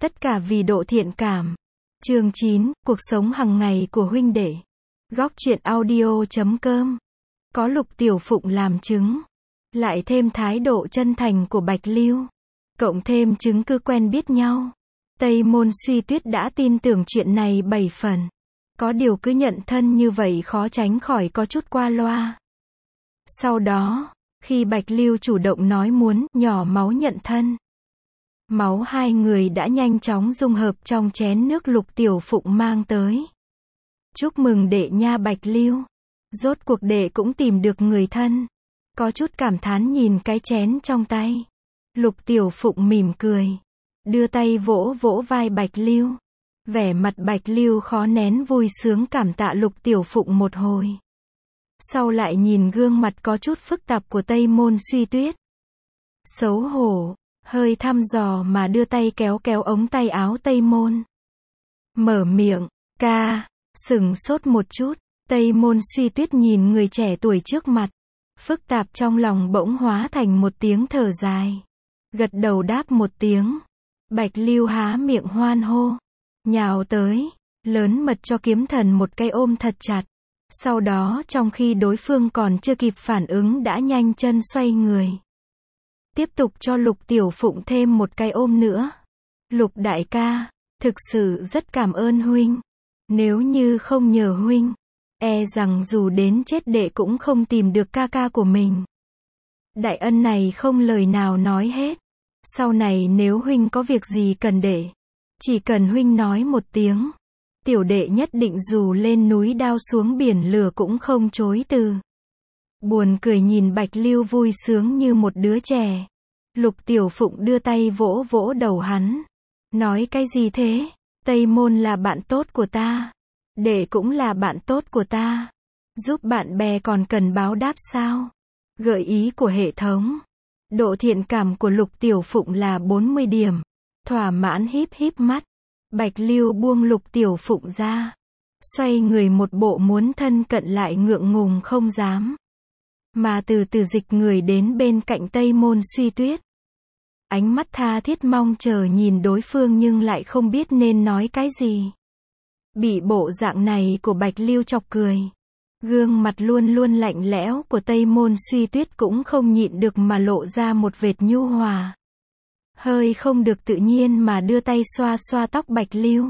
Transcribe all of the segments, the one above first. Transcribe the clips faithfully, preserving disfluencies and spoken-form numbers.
Tất cả vì độ thiện cảm. Chương chín, cuộc sống hàng ngày của huynh đệ. Góc truyện audio chấm com. Có Lục Tiểu Phụng làm chứng, lại thêm thái độ chân thành của Bạch Lưu, cộng thêm chứng cứ quen biết nhau, Tây Môn Suy Tuyết đã tin tưởng chuyện này bảy phần. Có điều cứ nhận thân như vậy khó tránh khỏi có chút qua loa. Sau đó, khi Bạch Lưu chủ động nói muốn nhỏ máu nhận thân, máu hai người đã nhanh chóng dung hợp trong chén nước Lục Tiểu Phụng mang tới. Chúc mừng đệ nha Bạch Lưu. Rốt cuộc đệ cũng tìm được người thân. Có chút cảm thán nhìn cái chén trong tay. Lục Tiểu Phụng mỉm cười, đưa tay vỗ vỗ vai Bạch Lưu. Vẻ mặt Bạch Lưu khó nén vui sướng cảm tạ Lục Tiểu Phụng một hồi. Sau lại nhìn gương mặt có chút phức tạp của Tây Môn Suy Tuyết. Xấu hổ, hơi thăm dò mà đưa tay kéo kéo ống tay áo Tây Môn. Mở miệng, ca, sừng sốt một chút, Tây Môn Suy Tuyết nhìn người trẻ tuổi trước mặt. Phức tạp trong lòng bỗng hóa thành một tiếng thở dài. Gật đầu đáp một tiếng. Bạch Lưu há miệng hoan hô, nhào tới, lớn mật cho kiếm thần một cái ôm thật chặt. Sau đó trong khi đối phương còn chưa kịp phản ứng đã nhanh chân xoay người. Tiếp tục cho Lục Tiểu Phụng thêm một cái ôm nữa. Lục đại ca, thực sự rất cảm ơn huynh. Nếu như không nhờ huynh, e rằng dù đến chết đệ cũng không tìm được ca ca của mình. Đại ân này không lời nào nói hết. Sau này nếu huynh có việc gì cần đệ, chỉ cần huynh nói một tiếng, tiểu đệ nhất định dù lên núi đao xuống biển lửa cũng không chối từ. Buồn cười nhìn Bạch Lưu vui sướng như một đứa trẻ. Lục Tiểu Phụng đưa tay vỗ vỗ đầu hắn. Nói cái gì thế? Tây Môn là bạn tốt của ta. Đệ cũng là bạn tốt của ta. Giúp bạn bè còn cần báo đáp sao? Gợi ý của hệ thống. Độ thiện cảm của Lục Tiểu Phụng là bốn mươi điểm. Thỏa mãn híp híp mắt. Bạch Lưu buông Lục Tiểu Phụng ra. Xoay người một bộ muốn thân cận lại ngượng ngùng không dám. Mà từ từ dịch người đến bên cạnh Tây Môn Suy Tuyết. Ánh mắt tha thiết mong chờ nhìn đối phương nhưng lại không biết nên nói cái gì. Bị bộ dạng này của Bạch Lưu chọc cười. Gương mặt luôn luôn lạnh lẽo của Tây Môn Suy Tuyết cũng không nhịn được mà lộ ra một vệt nhu hòa. Hơi không được tự nhiên mà đưa tay xoa xoa tóc Bạch Lưu.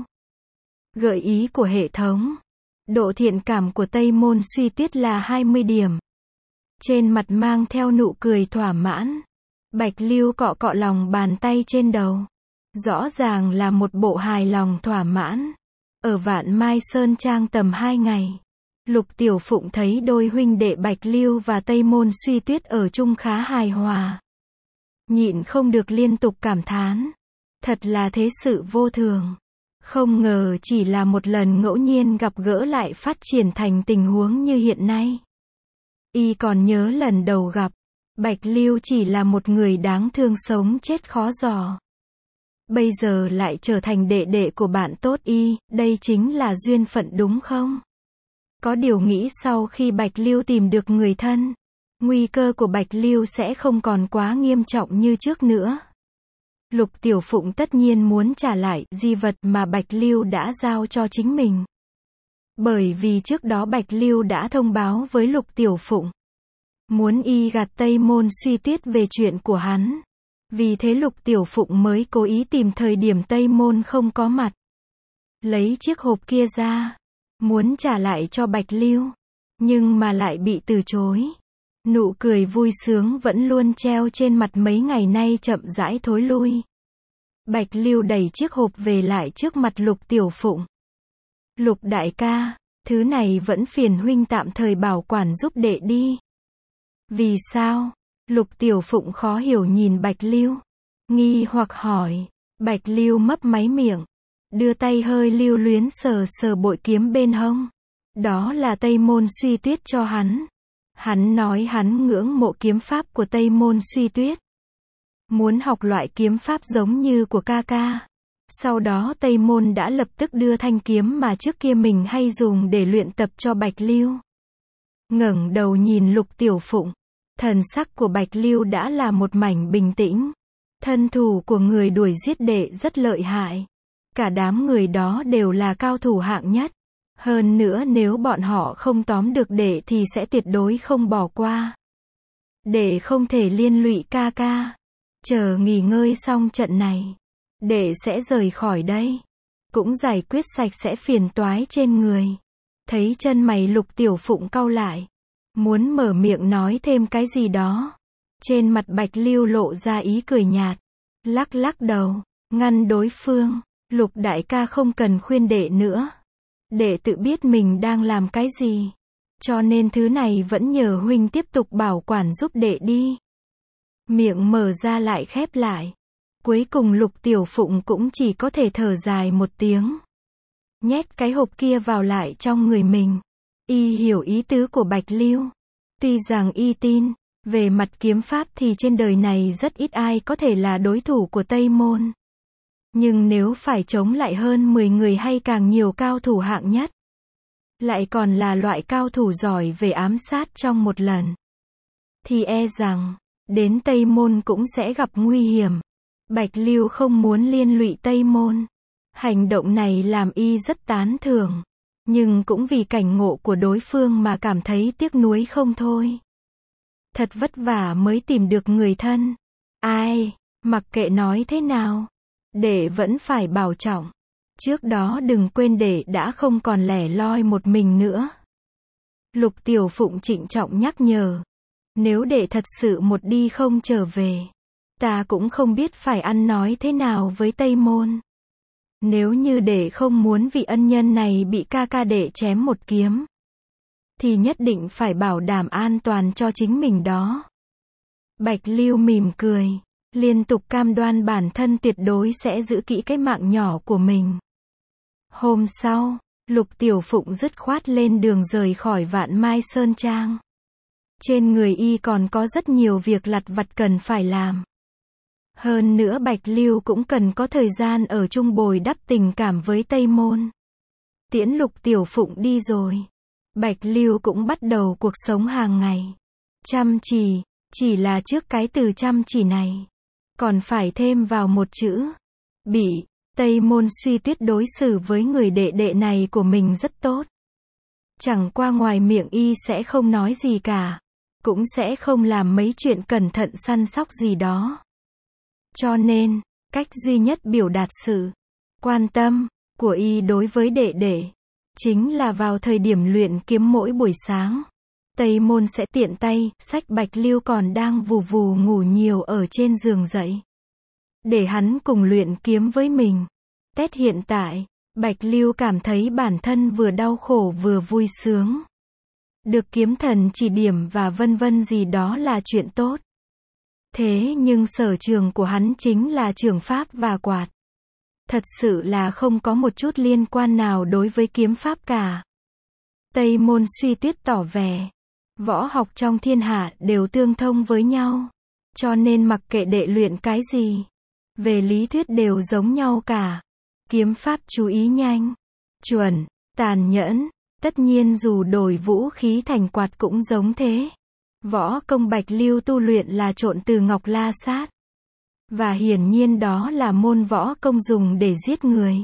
Gợi ý của hệ thống. Độ thiện cảm của Tây Môn Suy Tuyết là hai mươi điểm. Trên mặt mang theo nụ cười thỏa mãn. Bạch Lưu cọ cọ lòng bàn tay trên đầu. Rõ ràng là một bộ hài lòng thỏa mãn. Ở Vạn Mai Sơn Trang tầm hai ngày. Lục Tiểu Phụng thấy đôi huynh đệ Bạch Lưu và Tây Môn Suy Tuyết ở chung khá hài hòa. Nhịn không được liên tục cảm thán. Thật là thế sự vô thường. Không ngờ chỉ là một lần ngẫu nhiên gặp gỡ lại phát triển thành tình huống như hiện nay. Y còn nhớ lần đầu gặp, Bạch Lưu chỉ là một người đáng thương sống chết khó dò. Bây giờ lại trở thành đệ đệ của bạn tốt Y, đây chính là duyên phận đúng không? Có điều nghĩ sau khi Bạch Lưu tìm được người thân, nguy cơ của Bạch Lưu sẽ không còn quá nghiêm trọng như trước nữa. Lục Tiểu Phụng tất nhiên muốn trả lại di vật mà Bạch Lưu đã giao cho chính mình. Bởi vì trước đó Bạch Lưu đã thông báo với Lục Tiểu Phụng, muốn y gạt Tây Môn Suy Tuyết về chuyện của hắn. Vì thế Lục Tiểu Phụng mới cố ý tìm thời điểm Tây Môn không có mặt. Lấy chiếc hộp kia ra, muốn trả lại cho Bạch Lưu, nhưng mà lại bị từ chối. Nụ cười vui sướng vẫn luôn treo trên mặt mấy ngày nay chậm rãi thối lui. Bạch Lưu đẩy chiếc hộp về lại trước mặt Lục Tiểu Phụng. Lục đại ca, thứ này vẫn phiền huynh tạm thời bảo quản giúp đệ đi. Vì sao? Lục Tiểu Phụng khó hiểu nhìn Bạch Lưu, nghi hoặc hỏi. Bạch Lưu mấp máy miệng, đưa tay hơi lưu luyến sờ sờ bội kiếm bên hông. Đó là Tây Môn Suy Tuyết cho hắn. Hắn nói hắn ngưỡng mộ kiếm pháp của Tây Môn Suy Tuyết. Muốn học loại kiếm pháp giống như của ca ca. Sau đó Tây Môn đã lập tức đưa thanh kiếm mà trước kia mình hay dùng để luyện tập cho Bạch Lưu. Ngẩng đầu nhìn Lục Tiểu Phụng. Thần sắc của Bạch Lưu đã là một mảnh bình tĩnh. Thân thủ của người đuổi giết đệ rất lợi hại. Cả đám người đó đều là cao thủ hạng nhất. Hơn nữa nếu bọn họ không tóm được đệ thì sẽ tuyệt đối không bỏ qua. Đệ không thể liên lụy ca ca. Chờ nghỉ ngơi xong trận này, đệ sẽ rời khỏi đây. Cũng giải quyết sạch sẽ phiền toái trên người. Thấy chân mày Lục Tiểu Phụng cau lại. Muốn mở miệng nói thêm cái gì đó. Trên mặt Bạch Lưu lộ ra ý cười nhạt. Lắc lắc đầu, ngăn đối phương. Lục đại ca không cần khuyên đệ nữa. Đệ tự biết mình đang làm cái gì. Cho nên thứ này vẫn nhờ huynh tiếp tục bảo quản giúp đệ đi. Miệng mở ra lại khép lại. Cuối cùng Lục Tiểu Phụng cũng chỉ có thể thở dài một tiếng. Nhét cái hộp kia vào lại trong người mình. Y hiểu ý tứ của Bạch Lưu. Tuy rằng y tin, về mặt kiếm pháp thì trên đời này rất ít ai có thể là đối thủ của Tây Môn. Nhưng nếu phải chống lại hơn mười người hay càng nhiều cao thủ hạng nhất, lại còn là loại cao thủ giỏi về ám sát trong một lần, thì e rằng, đến Tây Môn cũng sẽ gặp nguy hiểm. Bạch Lưu không muốn liên lụy Tây Môn. Hành động này làm y rất tán thưởng. Nhưng cũng vì cảnh ngộ của đối phương mà cảm thấy tiếc nuối không thôi. Thật vất vả mới tìm được người thân. Ai, mặc kệ nói thế nào, đệ vẫn phải bảo trọng. Trước đó đừng quên đệ đã không còn lẻ loi một mình nữa. Lục Tiểu Phụng trịnh trọng nhắc nhở. Nếu đệ thật sự một đi không trở về, ta cũng không biết phải ăn nói thế nào với Tây Môn. Nếu như đệ không muốn vị ân nhân này bị ca ca đệ chém một kiếm, thì nhất định phải bảo đảm an toàn cho chính mình đó. Bạch Lưu mỉm cười, liên tục cam đoan bản thân tuyệt đối sẽ giữ kỹ cái mạng nhỏ của mình. Hôm sau, Lục Tiểu Phụng dứt khoát lên đường rời khỏi Vạn Mai Sơn Trang. Trên người y còn có rất nhiều việc lặt vặt cần phải làm. Hơn nữa Bạch Lưu cũng cần có thời gian ở chung bồi đắp tình cảm với Tây Môn. Tiễn Lục Tiểu Phụng đi rồi, Bạch Lưu cũng bắt đầu cuộc sống hàng ngày. Chăm chỉ, chỉ là trước cái từ chăm chỉ này, còn phải thêm vào một chữ. Bị, Tây Môn Suy Tuyết đối xử với người đệ đệ này của mình rất tốt. Chẳng qua ngoài miệng y sẽ không nói gì cả. Cũng sẽ không làm mấy chuyện cẩn thận săn sóc gì đó. Cho nên, cách duy nhất biểu đạt sự quan tâm của y đối với đệ đệ, chính là vào thời điểm luyện kiếm mỗi buổi sáng. Tây Môn sẽ tiện tay, xách Bạch Lưu còn đang vù vù ngủ nhiều ở trên giường dậy. Để hắn cùng luyện kiếm với mình. Tết hiện tại, Bạch Lưu cảm thấy bản thân vừa đau khổ vừa vui sướng. Được kiếm thần chỉ điểm và vân vân gì đó là chuyện tốt. Thế nhưng sở trường của hắn chính là trường pháp và quạt. Thật sự là không có một chút liên quan nào đối với kiếm pháp cả. Tây Môn Suy Tuyết tỏ vẻ, võ học trong thiên hạ đều tương thông với nhau. Cho nên mặc kệ đệ luyện cái gì, về lý thuyết đều giống nhau cả. Kiếm pháp chú ý nhanh, chuẩn, tàn nhẫn. Tất nhiên dù đổi vũ khí thành quạt cũng giống thế. Võ công Bạch Lưu tu luyện là trộn từ Ngọc La Sát. Và hiển nhiên đó là môn võ công dùng để giết người.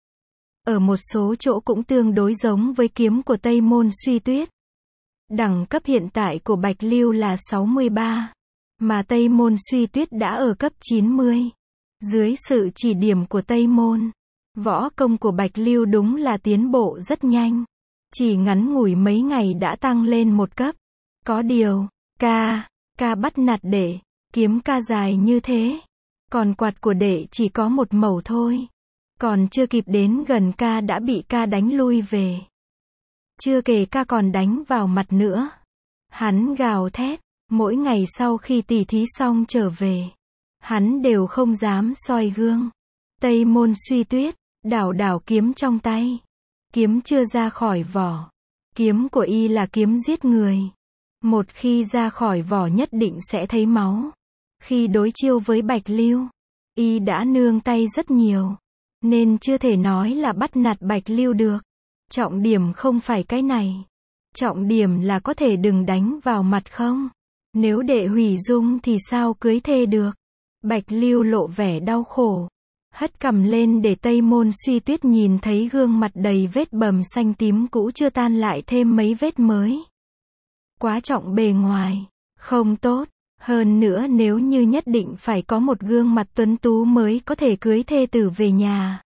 Ở một số chỗ cũng tương đối giống với kiếm của Tây Môn Suy Tuyết. Đẳng cấp hiện tại của Bạch Lưu là sáu mươi ba. Mà Tây Môn Suy Tuyết đã ở cấp chín mươi. Dưới sự chỉ điểm của Tây Môn, võ công của Bạch Lưu đúng là tiến bộ rất nhanh. Chỉ ngắn ngủi mấy ngày đã tăng lên một cấp. Có điều, ca, ca bắt nạt đệ, kiếm ca dài như thế. Còn quạt của đệ chỉ có một mẩu thôi. Còn chưa kịp đến gần ca đã bị ca đánh lui về. Chưa kể ca còn đánh vào mặt nữa. Hắn gào thét, mỗi ngày sau khi tỉ thí xong trở về, hắn đều không dám soi gương. Tây Môn Suy Tuyết, đảo đảo kiếm trong tay. Kiếm chưa ra khỏi vỏ. Kiếm của y là kiếm giết người. Một khi ra khỏi vỏ nhất định sẽ thấy máu. Khi đối chiêu với Bạch Lưu, y đã nương tay rất nhiều. Nên chưa thể nói là bắt nạt Bạch Lưu được. Trọng điểm không phải cái này. Trọng điểm là có thể đừng đánh vào mặt không? Nếu đệ hủy dung thì sao cưới thê được? Bạch Lưu lộ vẻ đau khổ, hất cằm lên để Tây Môn Suy Tuyết nhìn thấy gương mặt đầy vết bầm xanh tím cũ chưa tan lại thêm mấy vết mới. Quá trọng bề ngoài, không tốt, hơn nữa nếu như nhất định phải có một gương mặt tuấn tú mới có thể cưới thê tử về nhà.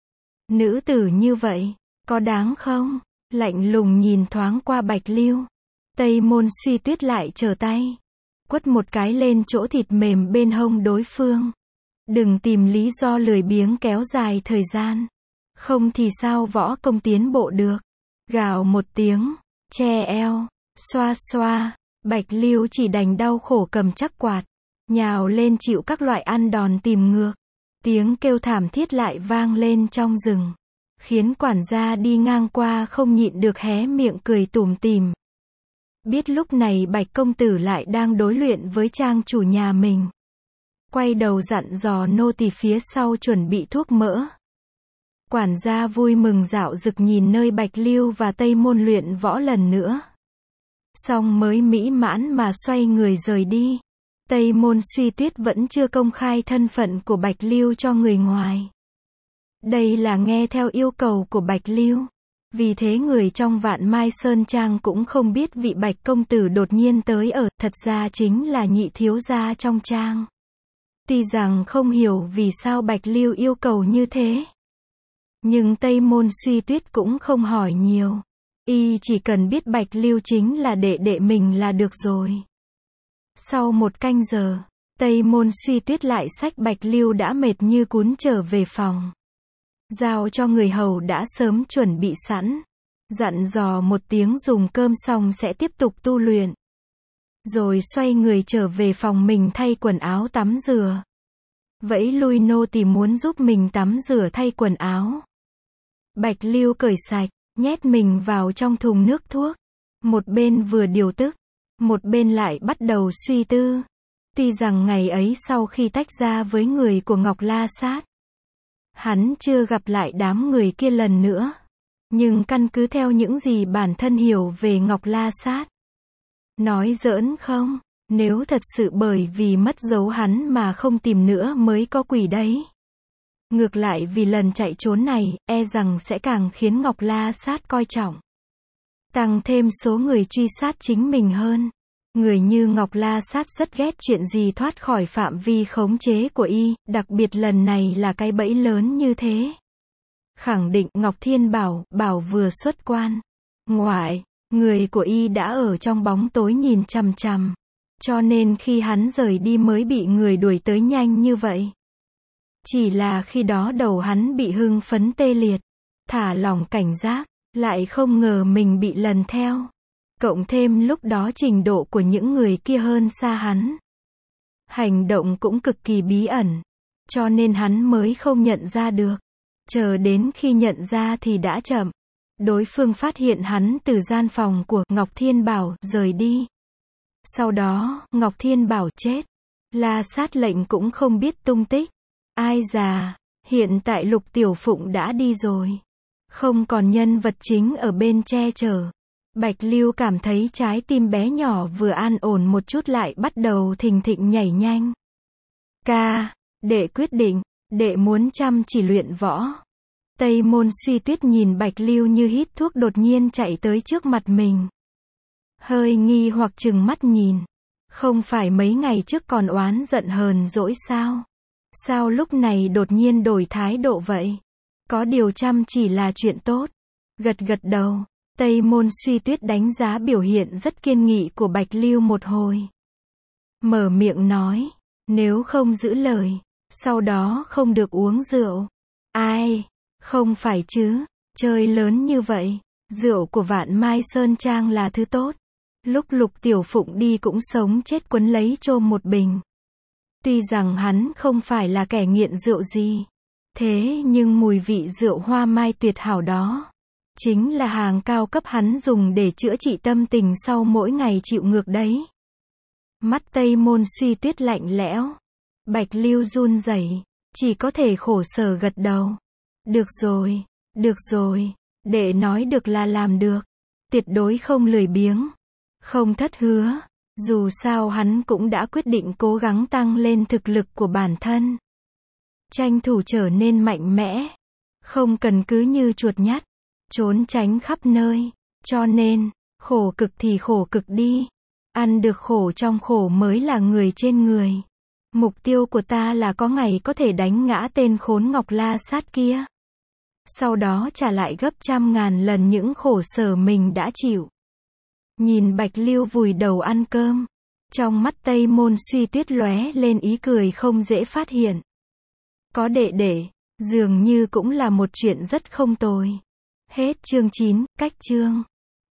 Nữ tử như vậy, có đáng không? Lạnh lùng nhìn thoáng qua Bạch Lưu. Tây Môn Suy Tuyết lại trở tay, quất một cái lên chỗ thịt mềm bên hông đối phương. Đừng tìm lý do lười biếng kéo dài thời gian. Không thì sao võ công tiến bộ được. Gào một tiếng, che eo, xoa xoa, Bạch Lưu chỉ đành đau khổ cầm chắc quạt, nhào lên chịu các loại ăn đòn tìm ngược. Tiếng kêu thảm thiết lại vang lên trong rừng, khiến quản gia đi ngang qua không nhịn được hé miệng cười tủm tỉm. Biết lúc này Bạch công tử lại đang đối luyện với trang chủ nhà mình. Quay đầu dặn dò nô tỳ phía sau chuẩn bị thuốc mỡ. Quản gia vui mừng dạo dực nhìn nơi Bạch Lưu và Tây Môn luyện võ lần nữa. Xong mới mỹ mãn mà xoay người rời đi. Tây Môn Suy Tuyết vẫn chưa công khai thân phận của Bạch Lưu cho người ngoài. Đây là nghe theo yêu cầu của Bạch Lưu. Vì thế người trong Vạn Mai Sơn Trang cũng không biết vị Bạch công tử đột nhiên tới ở, thật ra chính là nhị thiếu gia trong trang. Tuy rằng không hiểu vì sao Bạch Lưu yêu cầu như thế, nhưng Tây Môn Suy Tuyết cũng không hỏi nhiều. Y chỉ cần biết Bạch Lưu chính là đệ đệ mình là được rồi. Sau một canh giờ, Tây Môn Suy Tuyết lại xách Bạch Lưu đã mệt như cún trở về phòng. Giao cho người hầu đã sớm chuẩn bị sẵn. Dặn dò một tiếng dùng cơm xong sẽ tiếp tục tu luyện. Rồi xoay người trở về phòng mình thay quần áo tắm rửa. Vẫy lui nô tỳ muốn giúp mình tắm rửa thay quần áo. Bạch Lưu cởi sạch, nhét mình vào trong thùng nước thuốc. Một bên vừa điều tức, một bên lại bắt đầu suy tư. Tuy rằng ngày ấy sau khi tách ra với người của Ngọc La Sát, hắn chưa gặp lại đám người kia lần nữa. Nhưng căn cứ theo những gì bản thân hiểu về Ngọc La Sát, nói giỡn không? Nếu thật sự bởi vì mất dấu hắn mà không tìm nữa mới có quỷ đấy. Ngược lại vì lần chạy trốn này, e rằng sẽ càng khiến Ngọc La Sát coi trọng. Tăng thêm số người truy sát chính mình hơn. Người như Ngọc La Sát rất ghét chuyện gì thoát khỏi phạm vi khống chế của y, đặc biệt lần này là cái bẫy lớn như thế. Khẳng định Ngọc Thiên Bảo, Bảo vừa xuất quan. Ngoại, người của y đã ở trong bóng tối nhìn chằm chằm. Cho nên khi hắn rời đi mới bị người đuổi tới nhanh như vậy. Chỉ là khi đó đầu hắn bị hưng phấn tê liệt, thả lỏng cảnh giác, lại không ngờ mình bị lần theo. Cộng thêm lúc đó trình độ của những người kia hơn xa hắn. Hành động cũng cực kỳ bí ẩn, cho nên hắn mới không nhận ra được. Chờ đến khi nhận ra thì đã chậm. Đối phương phát hiện hắn từ gian phòng của Ngọc Thiên Bảo rời đi. Sau đó, Ngọc Thiên Bảo chết. La Sát lệnh cũng không biết tung tích. Ai già, hiện tại Lục Tiểu Phụng đã đi rồi. Không còn nhân vật chính ở bên che chở. Bạch Lưu cảm thấy trái tim bé nhỏ vừa an ổn một chút lại bắt đầu thình thịch nhảy nhanh. Ca, đệ quyết định, đệ muốn chăm chỉ luyện võ. Tây Môn Suy Tuyết nhìn Bạch Lưu như hít thuốc đột nhiên chạy tới trước mặt mình. Hơi nghi hoặc chừng mắt nhìn. Không phải mấy ngày trước còn oán giận hờn dỗi sao? Sao lúc này đột nhiên đổi thái độ vậy? Có điều chăm chỉ là chuyện tốt. Gật gật đầu, Tây Môn Suy Tuyết đánh giá biểu hiện rất kiên nghị của Bạch Lưu một hồi. Mở miệng nói, nếu không giữ lời, sau đó không được uống rượu. Ai? Không phải chứ, chơi lớn như vậy, rượu của Vạn Mai Sơn Trang là thứ tốt. Lúc Lục Tiểu Phụng đi cũng sống chết quấn lấy chôm một bình. Tuy rằng hắn không phải là kẻ nghiện rượu gì, thế nhưng mùi vị rượu hoa mai tuyệt hảo đó, chính là hàng cao cấp hắn dùng để chữa trị tâm tình sau mỗi ngày chịu ngược đấy. Mắt Tây Môn Suy Tuyết lạnh lẽo. Bạch Lưu run rẩy, chỉ có thể khổ sở gật đầu. Được rồi, được rồi, đệ nói được là làm được. Tuyệt đối không lười biếng, không thất hứa. Dù sao hắn cũng đã quyết định cố gắng tăng lên thực lực của bản thân. Tranh thủ trở nên mạnh mẽ. Không cần cứ như chuột nhắt, trốn tránh khắp nơi. Cho nên, khổ cực thì khổ cực đi. Ăn được khổ trong khổ mới là người trên người. Mục tiêu của ta là có ngày có thể đánh ngã tên khốn Ngọc La Sát kia. Sau đó trả lại gấp trăm ngàn lần những khổ sở mình đã chịu. Nhìn Bạch Lưu vùi đầu ăn cơm. Trong mắt Tây Môn Suy Tuyết lóe lên ý cười không dễ phát hiện. Có đệ đệ, dường như cũng là một chuyện rất không tồi. Hết chương chín, cách chương.